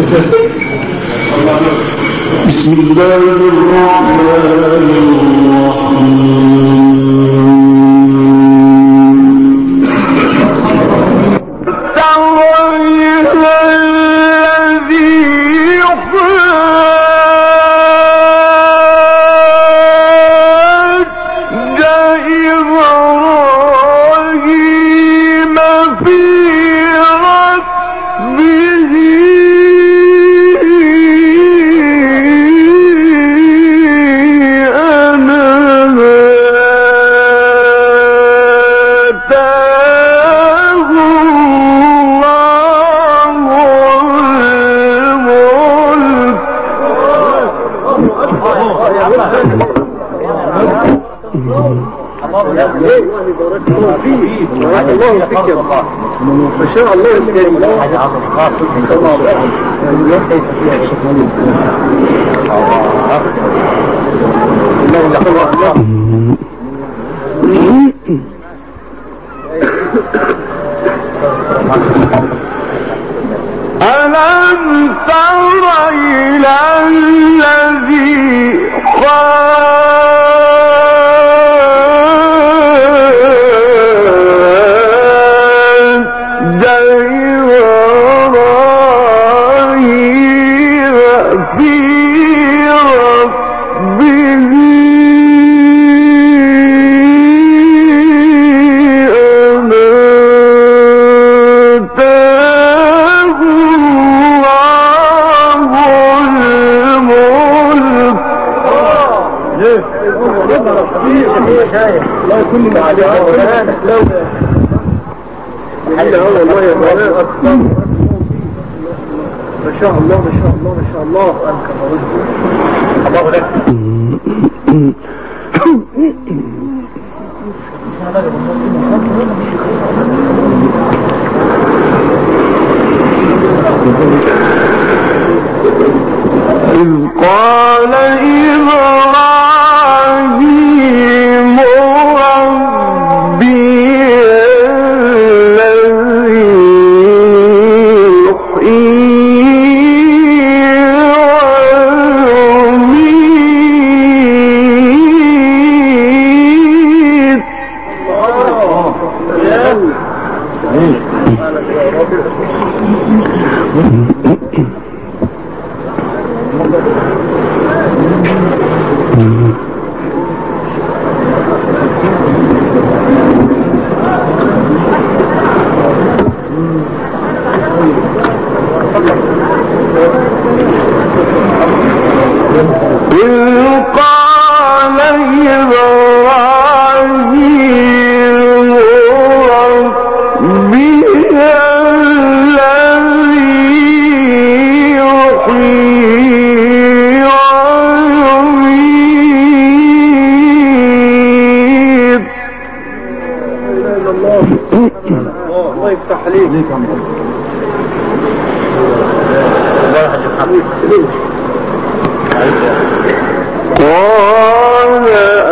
بسم الله الرحمن الرحيم. ما شاء الله الكريم ألم تر إلى الذي لا كل ما عليه لو حل هو الله يا مولانا أكثر. ما شاء الله ما شاء الله ما شاء الله الله لك. إذ قال إبراهيم ربي الذي يحيي ويميت. الله يفتح عليك. قال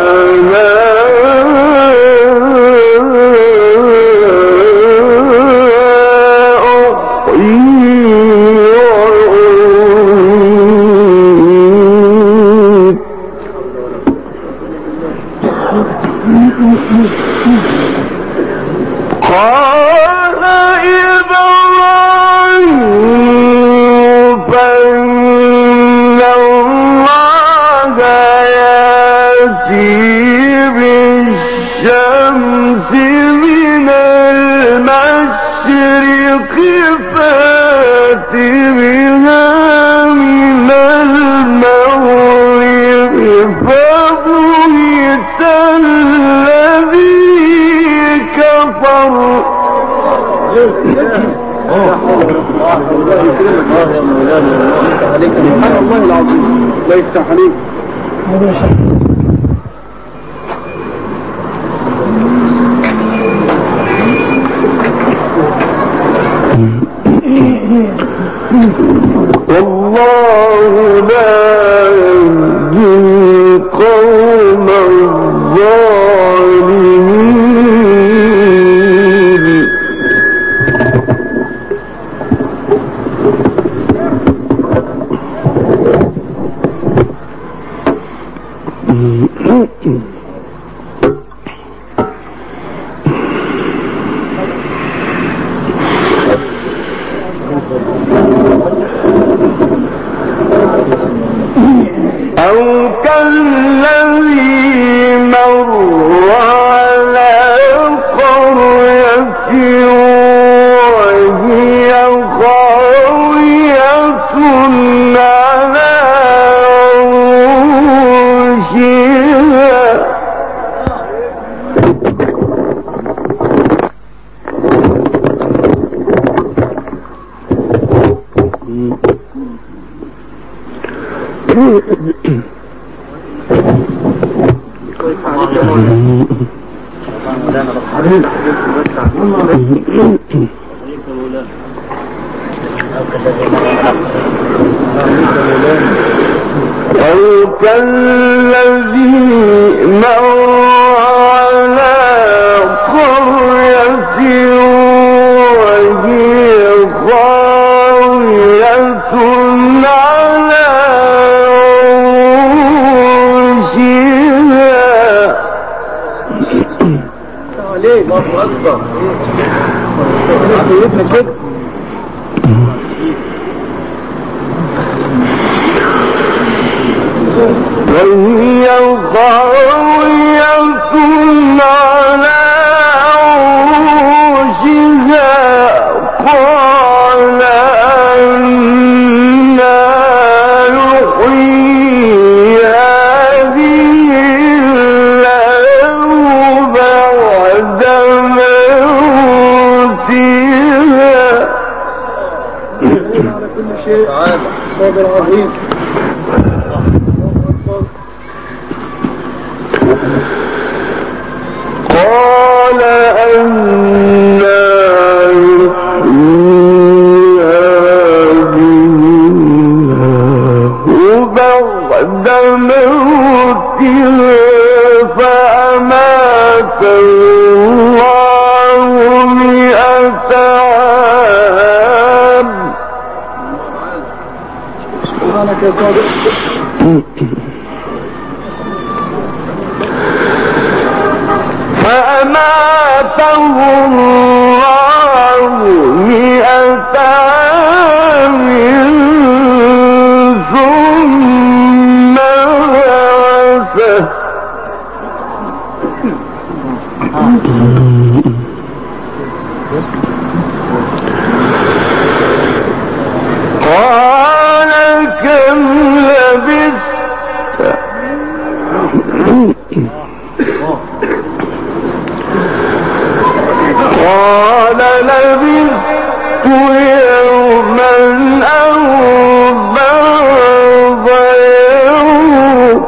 الله العظيم. الله يفتح عليك. والله لا يهدي القوم الظالمين. كالذي مر على قرية وهي خاوية على عروشها أو كالذي مر على قرية وهي خاوية على عروشها عليه الله أكبر سيدنا كده وهي خاوية على عروشها قال أنى يحيي هذه الله بعد موتها على كل شيء صابر عظيم قال أنى يحيي هذه الله بعد موتها فأماته الله 100 عام سبحانك يا صادق فأماته الله 100 عام ثم بعثه قال كم لبثت قال لبثت يوما أو بعض يوم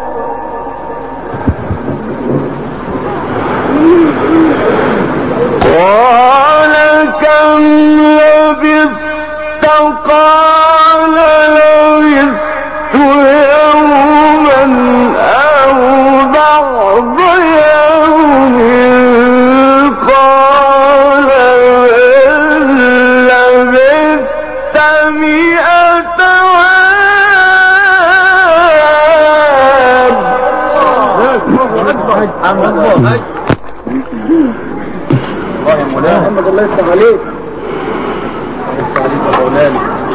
قال كم لبثت قال لبثت يوما أو بعض يوم قال لبثت 100 عام الله يا مولانا محمد الله يفتح عليك يفتح عليك يا مولانا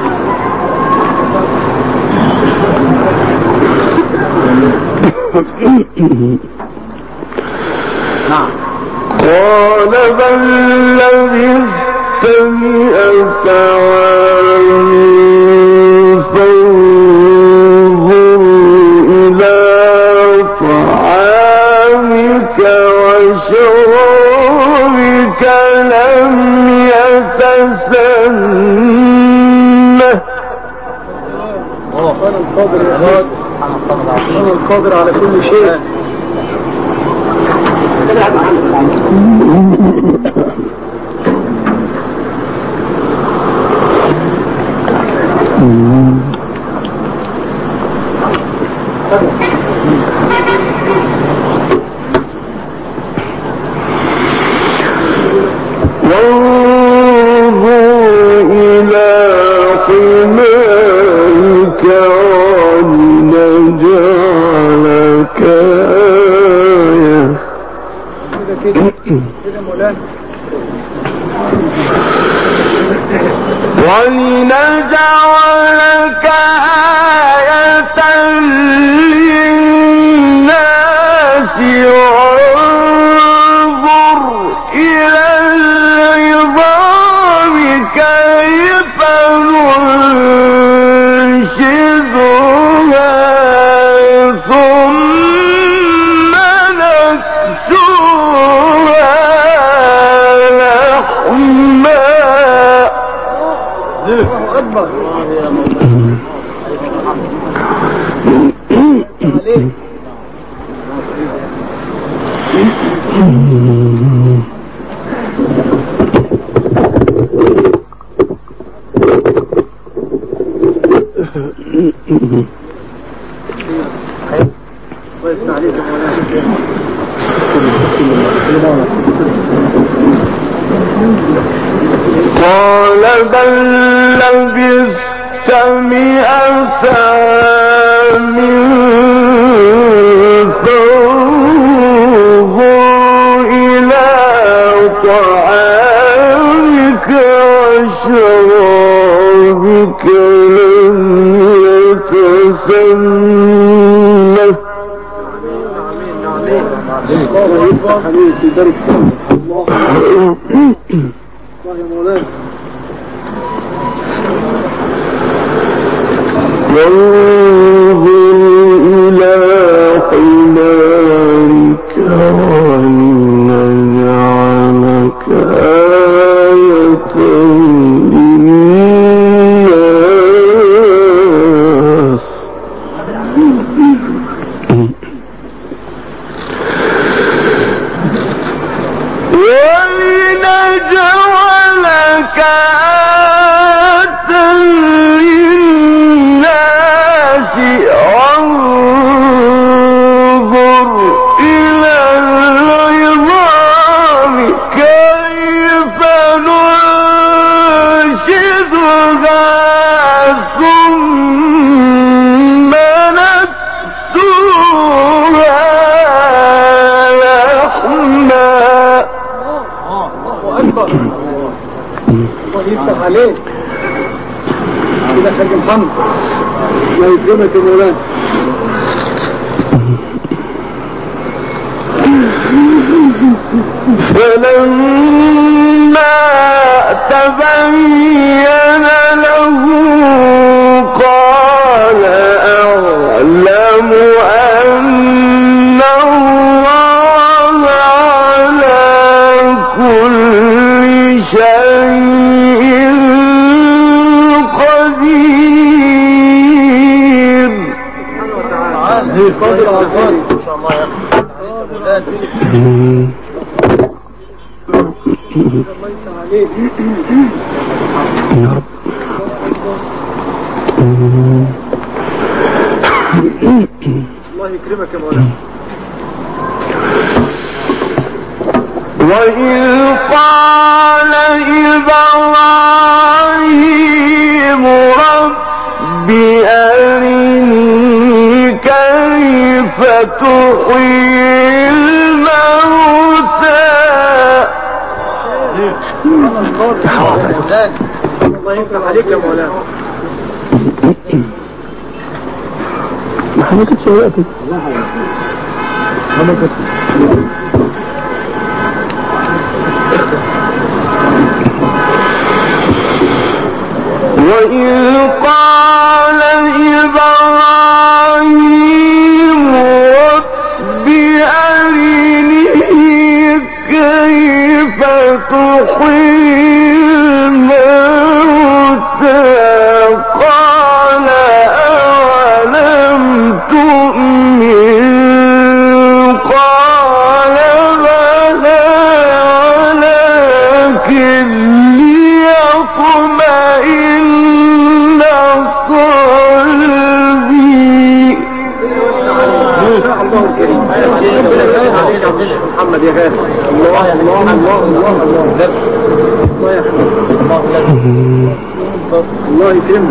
نعم قال بل لبثت 100 عام فانظر إلى طعامك وشرابك لم يتسنه أنا القادر يا غاد أنا القادر على كل شيء وانظر إلى حمارك ولنجعلك آية كده مولانا ولنجعلك قال بل لبثت مئة عام فانظر إلى طعامك وشرابك لم يتسنه. وانظر إلى حمارك ولنجعلك آية للناس. ولنجعلك آية للناس. انظر إلى العظام كيف ننشدها ثم نكسوها لحما. الله أكبر. الله يفتح عليك كده خارج الحمد. الله يكرمك يا مولانا. فلما تبين له قال أعلم أن الله على كل شيء قدير. قادر على ذلك إن شاء الله يا أخي. الله يفتح عليك يا رب. الله يكرمك يا مولانا. وإذ قال إبراهيم رب أرني كيف تحيي الموتى. الله يفتح عليك يا مولانا. ما حملتش وقتك. وإذ قال إبراهيم رب أرني كيف تحيي الموتى قال أولم تؤمن قال بلى ولكن ليطمئن قلبي. الله الكريم. محمد يا غالي. الله الله الله الله الله يكرمك.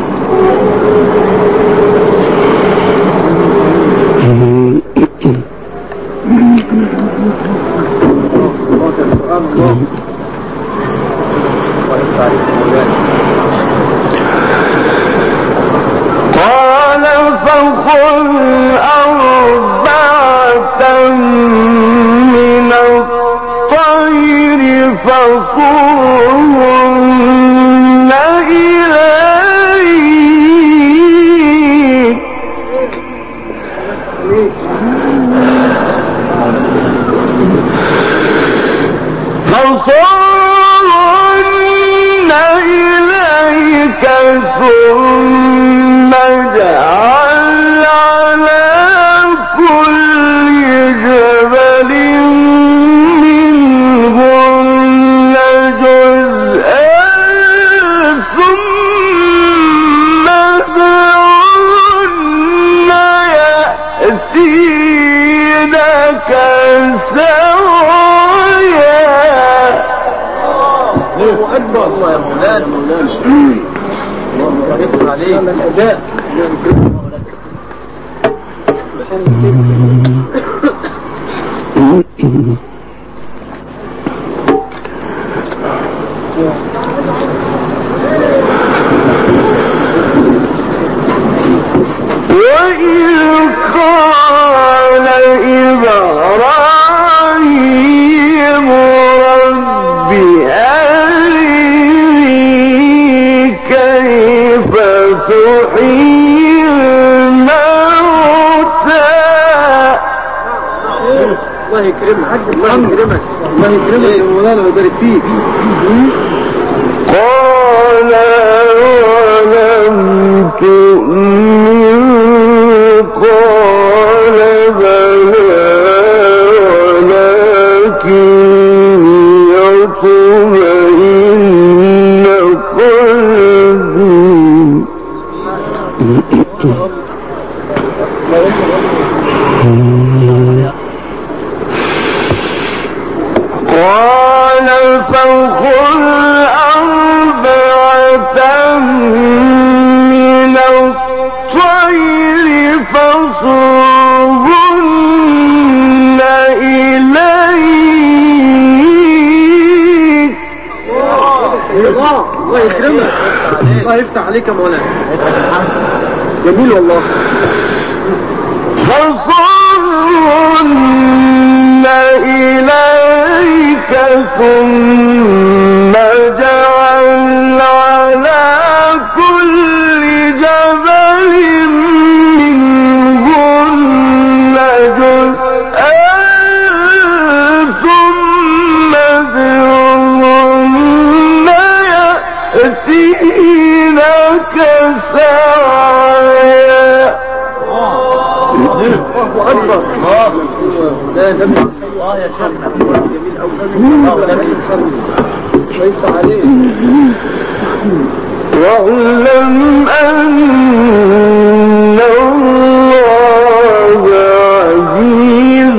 قال فخذ أربعة من الطير فصرهن إليك ثم الله يا مولانا الله يقبل عليك الأداء وإذ قال إبراهيم رب أرني كيف تحيي الموتى. الله يكرمك الله يكرمك الله يكرمك يا مولانا ويبارك فيك. قال ولم تؤمن قال بلى ولكن يطمئن قلبي. قال فخذ أربعة من الطير فصرهن إليك. الله يكرمك الله يفتح عليك يا مولانا جميل والله. فصرهن إليك ثم اجعل على كل جبل منهن جزءا ثم ادعهن يأتينك سعيا. الله أكبر الله يا شيخنا جميل أوي ويفتح عليك. واعلم أن الله عزيز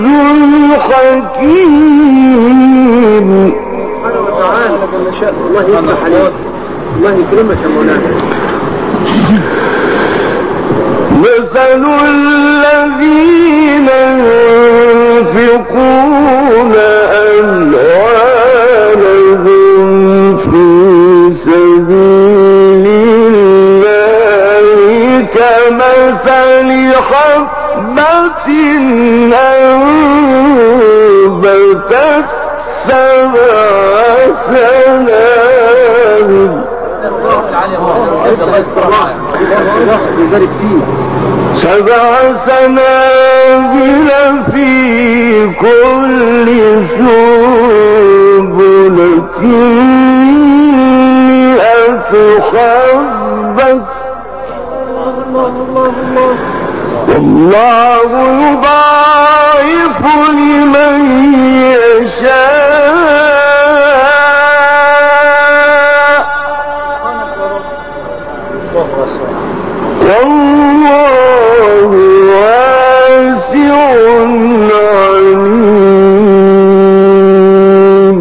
حكيم. سبحانه وتعالى ما شاء الله يفتح عليك الله يكرمك يا مولانا. مثل الذين ينفقون أموالهم في سبيل الله كمثل حبة أنبتت 7 سنابل. يبارك فيه 7 سنابل في كل سنبلة 100 حبة والله يضاعف لمن يشاء والله واسع عليم.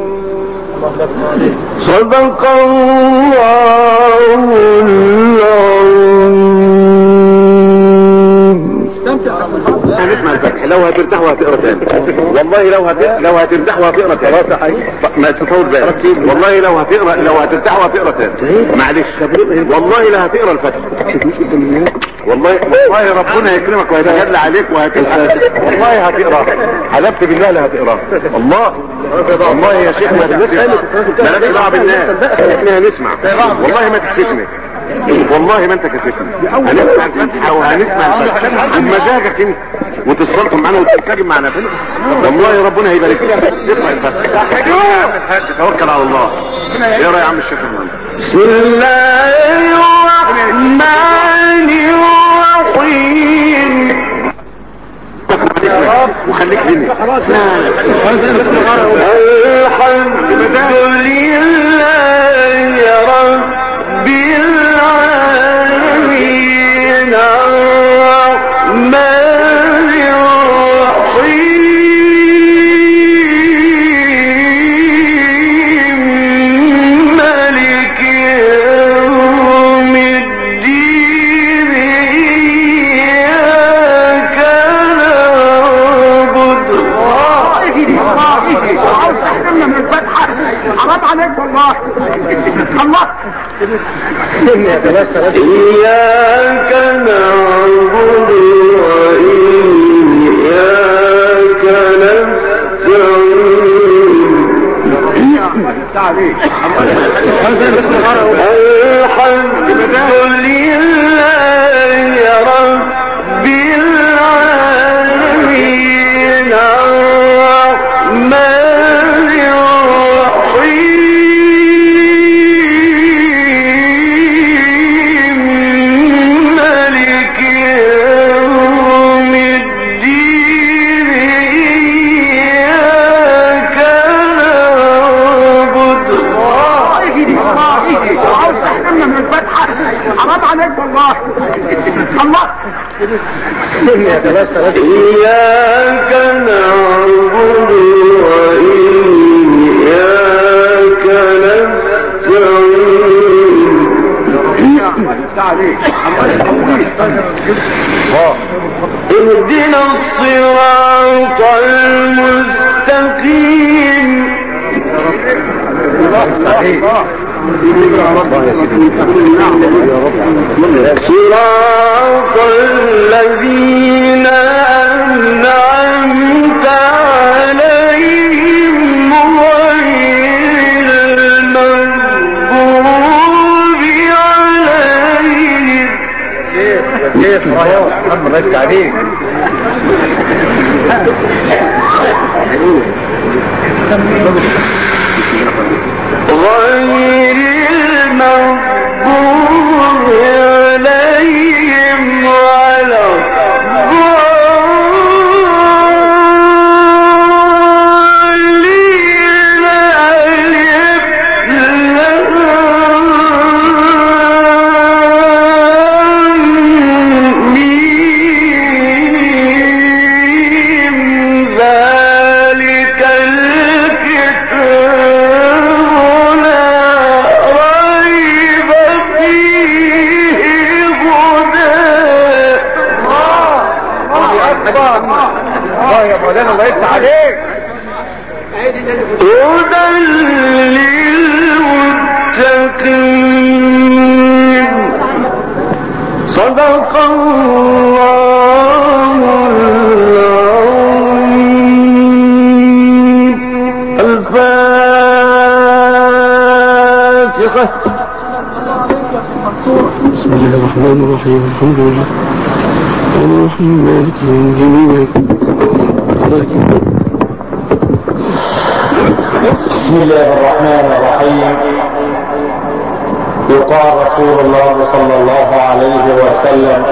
صدق الله العظيم. هنسمع الفتح لو هترتاح وهتقرا تاني والله لو هترتاح وهتقرا تاني خلاص ما تطول بالك والله لو هترتاح وهتقرا تاني معلش والله لا هتقرا الفتح والله ربنا يكرمك ويتجلى عليك والله هتقرا حلفت بالله لا هتقرا والله يا شيخ ما تنسى مالكش دعوه بالناس احنا هنسمع والله ما تكسفني والله ما انت كسفني. هنسمع الفتحة وهنسمع الفتحة عن مزاجك انت وتصلتم معنا وتتساجم معنا فين والله ربنا هيبارك لك. تقرا الفتحة توكل على الله. اقرا يا عم الشيخ محمد. بسم الله الرحمن الرحيم. وخليك مني الحمد لله رب العالمين الرحمن الرحيم إياك نعبد وإياك نستعين الحمد لله رب العالمين الرحمن الرحيم مالك يوم الدين إياك نعبد عاوز تحكمنا من الفتحة حرام عليك والله الله إياك نعبد وإياك نستعين اهدنا الصراط المستقيم صراط الذين أنعمت عليهم غير المغضوب عليهم كيف رايح محمد رشد عليك غير المغضوب عليهم ولا الله يفتح عليك هدى للمتقين صدق الله العظيم الفاتحة بسم الله الرحمن الرحيم الحمد لله الرحمن مالك يوم الدين بسم الله الرحمن الرحيم. يقال رسول الله صلى الله عليه وسلم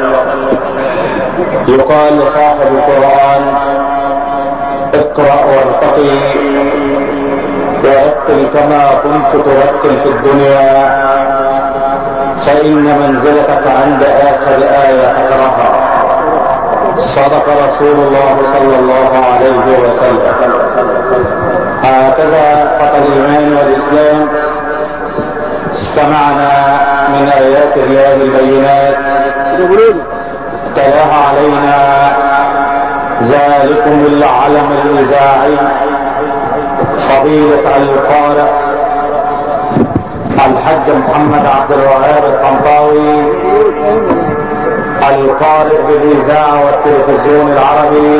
يقال لصاحب القرآن اقرأ وارتقي ورتل كما كنت ترتل في الدنيا فإن منزلتك عند آخر آية تقرأها. صدق رسول الله صلى الله عليه وسلم. هكذا فقد الإيمان والإسلام استمعنا من آيات الله البينات تلاها علينا ذلكم العلم الإذاعي فضيلة القارئ الحاج محمد عبد الوهاب الطنطاوي القارئ بالإذاعة والتلفزيون العربي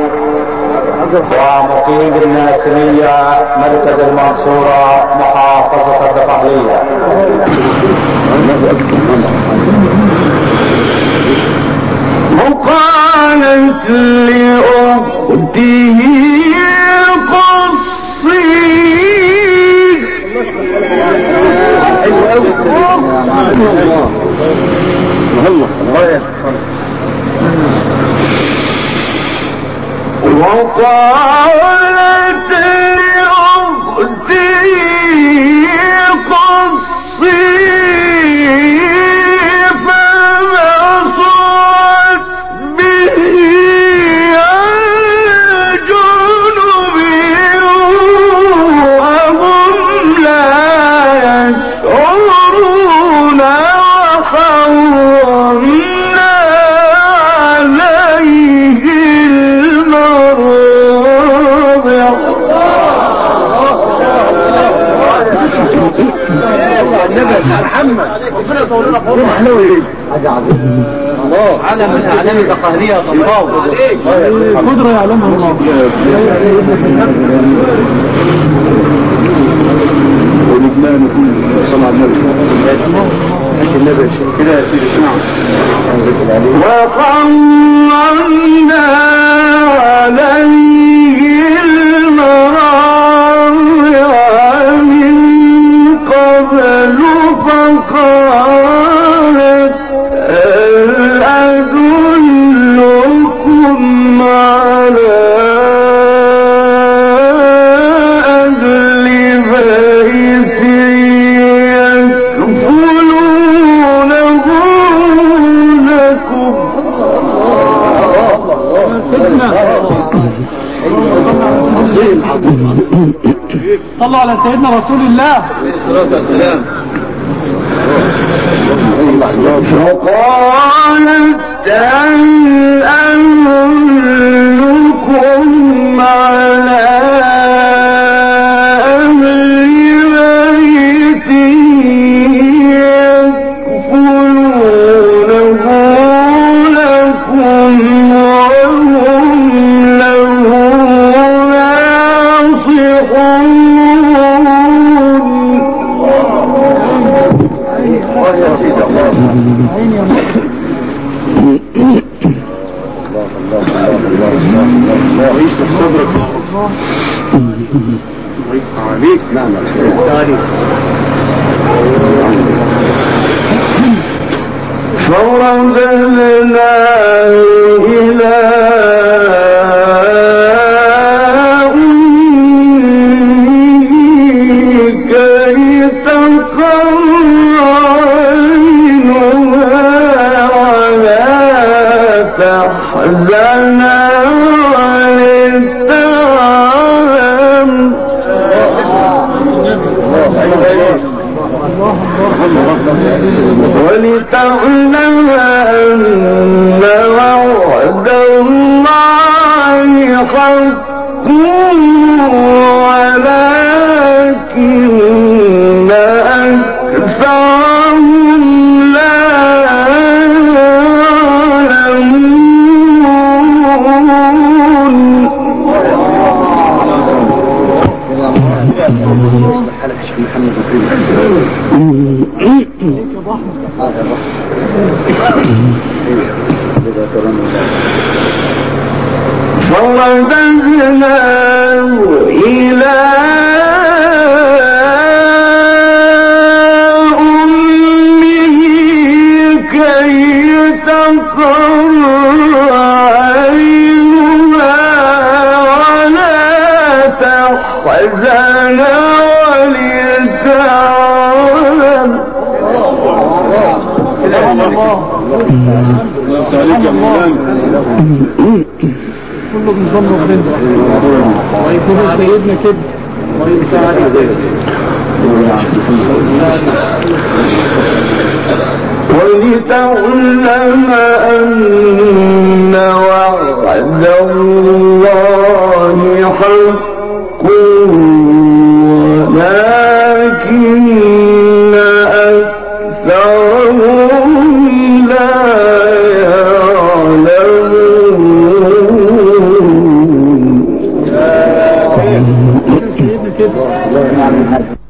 ومقيم بالناسمية مركز المنصورة محافظة الدقهلية. وقالت لأخته وقالت لأختي قصي فبصرت به عن جنب وهم لا يشعرون وحرمنا عليه محمد ربنا يطول لنا حاجة عظيمة. الله علم من أعلام الأقهرية طباو قدرة يعلمها الله. ولبنان كله صلى على النبي كده يا سيدي اسمعوا. وقرنا عليه المراضع من قبل فقالت هل أدلكم على أهل بيت يكفلونه لكم. صلوا على سيدنا رسول الله عليه الصلاة والسلام. فقالت هل أدلكم على أهل بيت يكفلونه لكم وهم له ناصحون. يا سيدي الله رئيس صدرك عليك. نعم فرددناه إلى أمه كي تقر عينها ولا تحزن ولتعلم أن وعد الله حق ولكن أكثرهم لا فرددناه إلى أمه كي تقر عينها ولا تحزن ولتعلم. كله بنظام ربنا ويكون سيدنا كده ولتعلم أن وعد الله حق ولكن أكثرهم لا يعلمون.